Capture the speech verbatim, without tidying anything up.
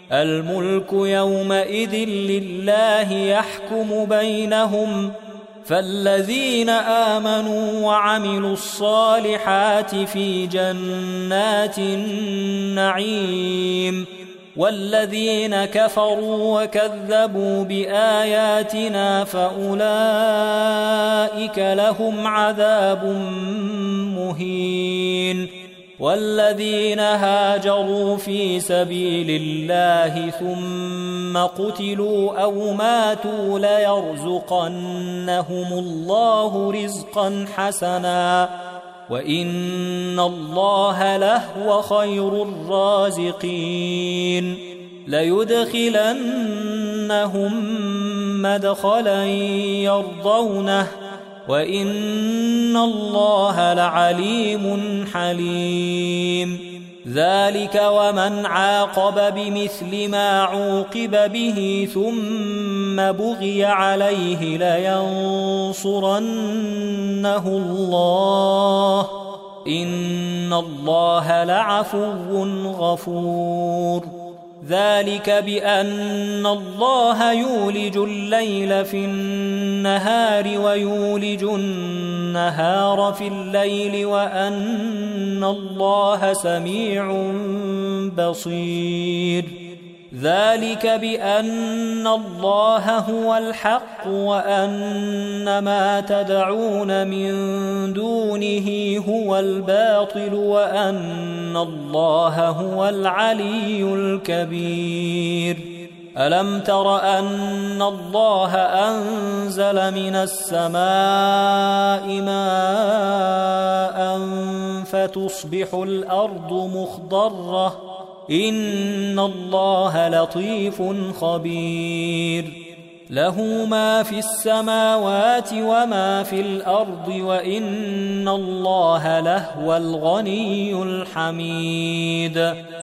الملك يومئذ لله يحكم بينهم، فالذين آمنوا وعملوا الصالحات في جنات النعيم، والذين كفروا وكذبوا بآياتنا فأولئك لهم عذاب مهين. والذين هاجروا في سبيل الله ثم قتلوا أو ماتوا ليرزقنهم الله رزقا حسنا وإن الله لهو خير الرازقين. ليدخلنهم مدخلا يرضونه وإن الله لعليم حليم. ذلك ومن عاقب بمثل ما عوقب به ثم بغي عليه لينصرنه الله إن الله لعفو غفور. ذلك بأن الله يولج الليل في النهار ويولج النهار في الليل وأن الله سميع بصير. ذلك بأن الله هو الحق وأن ما تدعون من دونه هو الباطل وأن الله هو العلي الكبير. ألم تر أن الله أنزل من السماء ماء فتصبح الأرض مخضرة إن الله لطيف خبير. له ما في السماوات وما في الأرض وإن الله لهو الغني الحميد.